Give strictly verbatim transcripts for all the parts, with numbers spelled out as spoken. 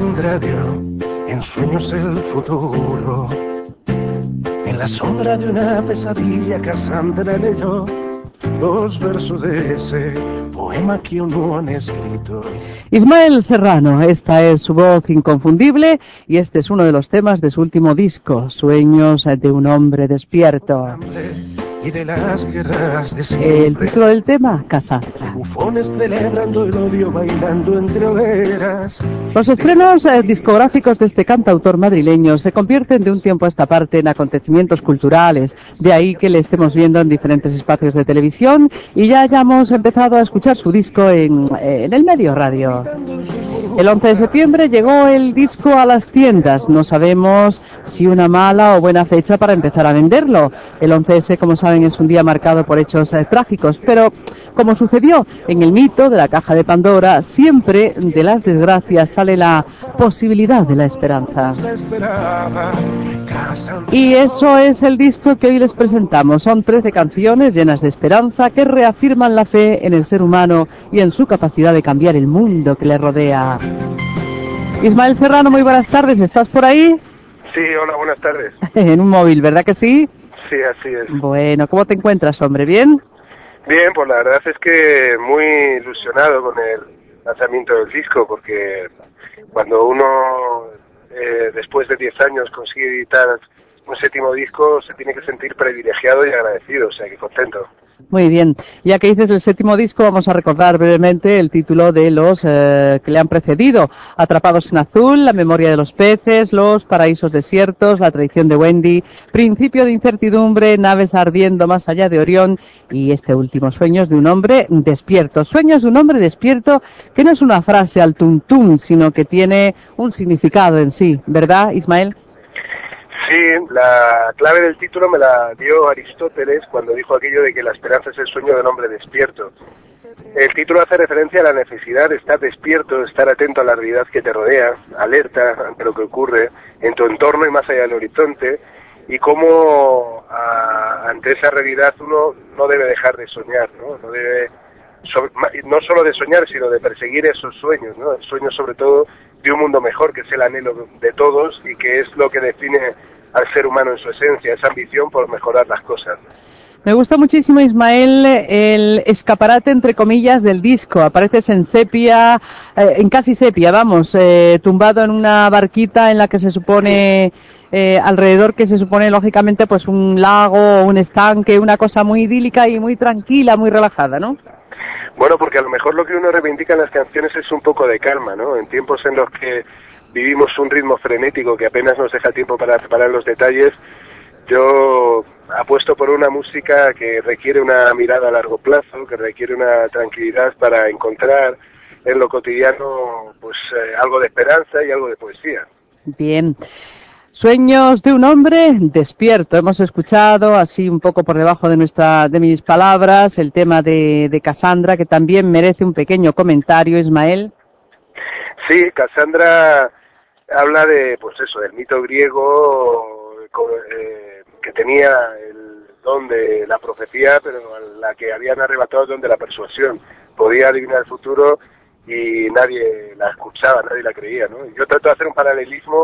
Cassandra vio en sueños el futuro. En la sombra de una pesadilla Cassandra leyó los versos de ese poema que aún no han escrito. Ismael Serrano, esta es su voz inconfundible y este es uno de los temas de su último disco, Sueños de un hombre despierto. Y de las guerras de siempre. El título del tema, Cassandra. Bufones celebrando el odio, bailando entre hogueras. Los estrenos eh, discográficos de este cantautor madrileño se convierten de un tiempo a esta parte en acontecimientos culturales, de ahí que le estemos viendo en diferentes espacios de televisión y ya hayamos empezado a escuchar su disco en, eh, en el medio radio. El once de septiembre llegó el disco a las tiendas, no sabemos si una mala o buena fecha para empezar a venderlo. El once ese, como saben, es un día marcado por hechos eh, trágicos, pero como sucedió en el mito de la caja de Pandora, siempre de las desgracias sale la posibilidad de la esperanza. Y eso es el disco que hoy les presentamos. Son trece canciones llenas de esperanza que reafirman la fe en el ser humano y en su capacidad de cambiar el mundo que le rodea. Ismael Serrano, muy buenas tardes, ¿estás por ahí? Sí, hola, buenas tardes. En un móvil, ¿verdad que sí? Sí, así es. Bueno, ¿cómo te encuentras, hombre? ¿Bien? Bien, pues la verdad es que muy ilusionado con el lanzamiento del disco, porque cuando uno, eh, después de diez años, consigue editar un séptimo disco, se tiene que sentir privilegiado y agradecido, o sea que contento. Muy bien, ya que dices el séptimo disco, vamos a recordar brevemente el título de los eh, que le han precedido. Atrapados en azul, La memoria de los peces, Los paraísos desiertos, La traición de Wendy, Principio de incertidumbre, Naves ardiendo más allá de Orión y este último, Sueños de un hombre despierto. Sueños de un hombre despierto, que no es una frase al tuntún, sino que tiene un significado en sí, ¿verdad, Ismael? Sí, la clave del título me la dio Aristóteles cuando dijo aquello de que la esperanza es el sueño del hombre despierto. El título hace referencia a la necesidad de estar despierto, de estar atento a la realidad que te rodea, alerta ante lo que ocurre en tu entorno y más allá del horizonte, y cómo a, ante esa realidad uno no debe dejar de soñar, ¿no? No debe, sobre, no solo de soñar, sino de perseguir esos sueños, ¿no? El sueño sobre todo de un mundo mejor, que es el anhelo de todos y que es lo que define al ser humano en su esencia, esa ambición por mejorar las cosas. Me gusta muchísimo, Ismael, el escaparate, entre comillas, del disco. Apareces en sepia, eh, en casi sepia, vamos, eh, tumbado en una barquita en la que se supone, eh, alrededor que se supone, lógicamente, pues un lago, un estanque, una cosa muy idílica y muy tranquila, muy relajada, ¿no? Bueno, porque a lo mejor lo que uno reivindica en las canciones es un poco de calma, ¿no? En tiempos en los que vivimos un ritmo frenético que apenas nos deja tiempo para preparar los detalles, yo apuesto por una música que requiere una mirada a largo plazo, que requiere una tranquilidad para encontrar en lo cotidiano pues eh, algo de esperanza y algo de poesía. Bien. Sueños de un hombre despierto. Hemos escuchado, así un poco por debajo de nuestra, de mis palabras, el tema de, de Cassandra, que también merece un pequeño comentario, Ismael. Sí, Cassandra habla de, pues eso, del mito griego eh, que tenía el don de la profecía, pero a la que habían arrebatado el don de la persuasión. Podía adivinar el futuro y nadie la escuchaba, nadie la creía, ¿no? Yo trato de hacer un paralelismo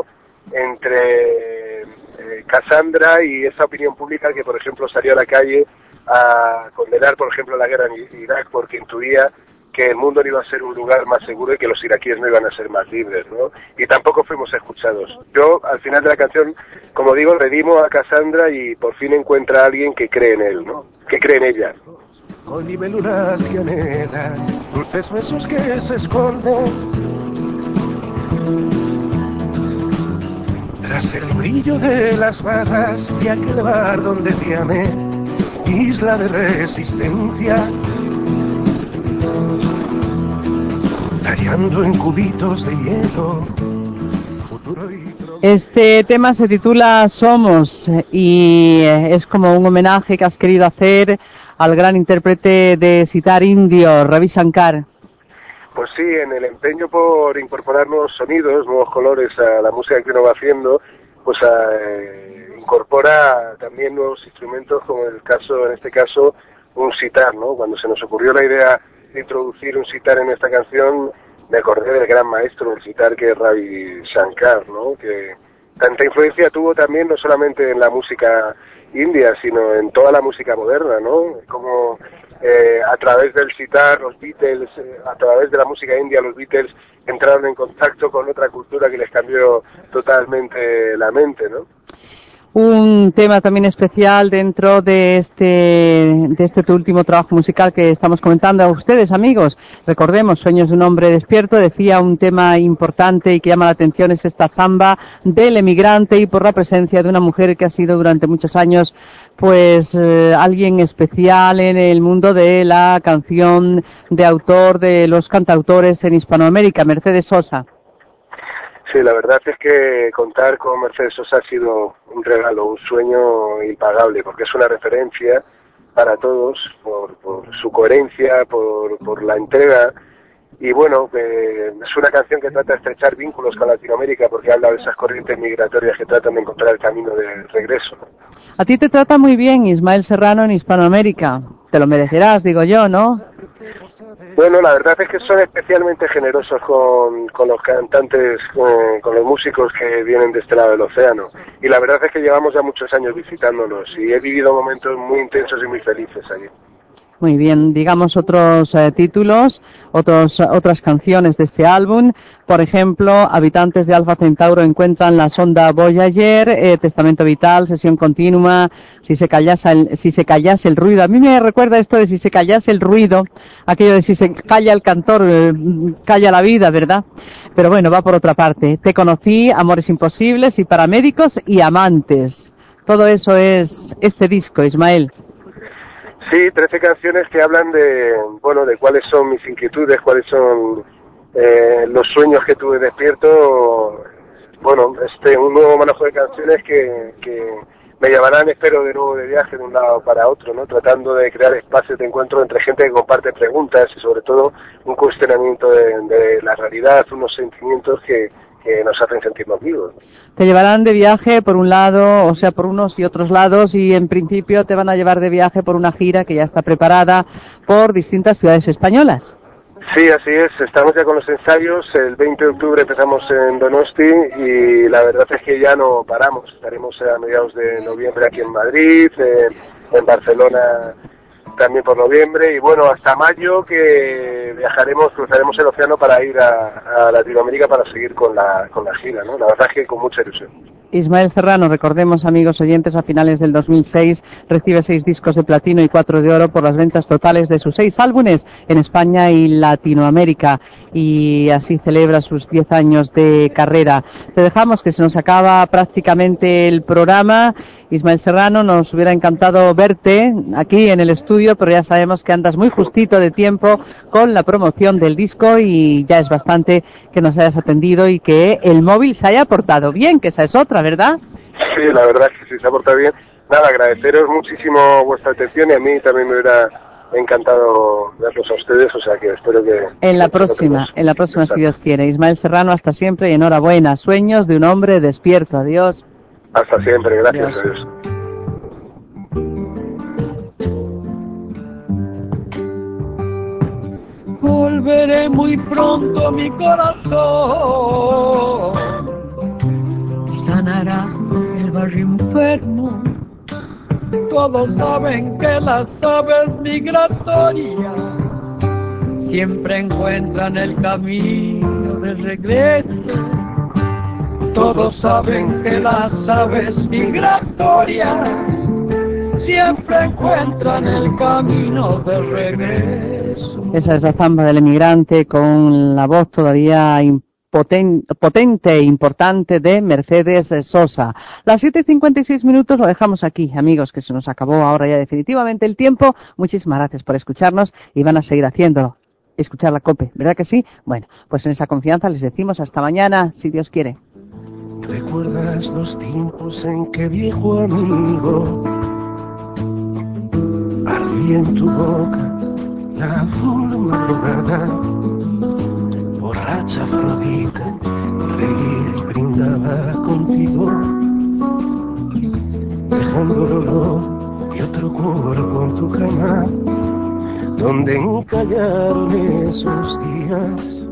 entre eh, Cassandra y esa opinión pública que, por ejemplo, salió a la calle a condenar, por ejemplo, la guerra en Irak porque intuía que el mundo no iba a ser un lugar más seguro y que los iraquíes no iban a ser más libres, ¿no? Y tampoco fuimos escuchados. Yo, al final de la canción, como digo, redimo a Cassandra y por fin encuentra a alguien que cree en él, ¿no? Que cree en ella. Con libélulas que anhelan, dulces besos que se esconden tras el brillo de las barras de aquel bar donde te amé, isla de resistencia, tallando en cubitos de hielo, futuro y... Este tema se titula Somos y es como un homenaje que has querido hacer al gran intérprete de sitar indio, Ravi Shankar. Pues sí, en el empeño por incorporar nuevos sonidos, nuevos colores a la música que uno va haciendo, pues a, eh, incorpora también nuevos instrumentos, como en el caso, en este caso, un sitar, ¿no? Cuando se nos ocurrió la idea de introducir un sitar en esta canción, me acordé del gran maestro musical que es Ravi Shankar, ¿no? Que tanta influencia tuvo también no solamente en la música india, sino en toda la música moderna, ¿no? Como eh, a través del sitar, los Beatles, eh, a través de la música india, los Beatles entraron en contacto con otra cultura que les cambió totalmente la mente, ¿no? Un tema también especial dentro de este de este tu último trabajo musical que estamos comentando a ustedes, amigos. Recordemos, Sueños de un hombre despierto, decía, un tema importante y que llama la atención es esta zamba del emigrante y por la presencia de una mujer que ha sido durante muchos años pues eh, alguien especial en el mundo de la canción de autor de los cantautores en Hispanoamérica, Mercedes Sosa. Sí, la verdad es que contar con Mercedes Sosa ha sido un regalo, un sueño impagable, porque es una referencia para todos por, por su coherencia, por, por la entrega. Y bueno, eh, es una canción que trata de estrechar vínculos con Latinoamérica, porque habla de esas corrientes migratorias que tratan de encontrar el camino de regreso. A ti te trata muy bien Ismael Serrano en Hispanoamérica. Te lo merecerás, digo yo, ¿no? Bueno, la verdad es que son especialmente generosos con, con los cantantes, con, con los músicos que vienen de este lado del océano. Y la verdad es que llevamos ya muchos años visitándolos y he vivido momentos muy intensos y muy felices allí. Muy bien, digamos otros eh, títulos, otros, otras canciones de este álbum. Por ejemplo, habitantes de Alfa Centauro encuentran la sonda Voyager, eh, Testamento Vital, Sesión Continua, si se callase el, si se callase el ruido. A mí me recuerda esto de si se callase el ruido, aquello de si se calla el cantor, eh, calla la vida, ¿verdad? Pero bueno, va por otra parte. Te conocí, Amores Imposibles y Paramédicos y Amantes. Todo eso es este disco, Ismael. Sí, trece canciones que hablan de, bueno, de cuáles son mis inquietudes, cuáles son eh, los sueños que tuve despierto. Bueno, este, un nuevo manejo de canciones que, que me llevarán, espero, de nuevo de viaje de un lado para otro, ¿no? Tratando de crear espacios de encuentro entre gente que comparte preguntas y sobre todo un cuestionamiento de, de la realidad, unos sentimientos que, que nos hacen sentirnos vivos. Te llevarán de viaje por un lado, o sea, por unos y otros lados, y en principio te van a llevar de viaje por una gira que ya está preparada por distintas ciudades españolas. Sí, así es, estamos ya con los ensayos, el veinte de octubre empezamos en Donosti y la verdad es que ya no paramos, estaremos a mediados de noviembre aquí en Madrid, eh, en Barcelona también por noviembre y bueno, hasta mayo que viajaremos, cruzaremos el océano para ir a, a Latinoamérica para seguir con la, con la gira, ¿no? La verdad es que con mucha ilusión. Ismael Serrano, recordemos, amigos oyentes, a finales del dos mil seis recibe seis discos de platino y cuatro de oro por las ventas totales de sus seis álbumes en España y Latinoamérica y así celebra sus diez años de carrera. Te dejamos, que se nos acaba prácticamente el programa. Ismael Serrano, nos hubiera encantado verte aquí en el estudio, pero ya sabemos que andas muy justito de tiempo con la promoción del disco y ya es bastante que nos hayas atendido y que el móvil se haya portado bien, que esa es otra, ¿verdad? Sí, la verdad es que sí, se ha portado bien. Nada, agradeceros muchísimo vuestra atención y a mí también me hubiera encantado verlos a ustedes, o sea que espero que... En la próxima, en la próxima si Dios quiere. Ismael Serrano, hasta siempre y enhorabuena. Sueños de un hombre despierto. Adiós. Hasta siempre, gracias a Dios. Volveré muy pronto mi corazón, sanará el barrio enfermo. Todos saben que las aves migratorias siempre encuentran el camino de regreso. Todos saben que las aves migratorias siempre encuentran el camino de regreso. Esa es la zamba del emigrante con la voz todavía potente, potente e importante de Mercedes Sosa. Las siete y cincuenta y seis minutos lo dejamos aquí, amigos, que se nos acabó ahora ya definitivamente el tiempo. Muchísimas gracias por escucharnos y van a seguir haciéndolo. Escuchar la COPE, ¿verdad que sí? Bueno, pues en esa confianza les decimos hasta mañana, si Dios quiere. ¿Recuerdas los tiempos en que, viejo amigo, ardía en tu boca la forma drogada? Borracha Afrodita reía y brindaba contigo, dejando el olor de otro cuerpo en tu cama, donde encallaron esos días.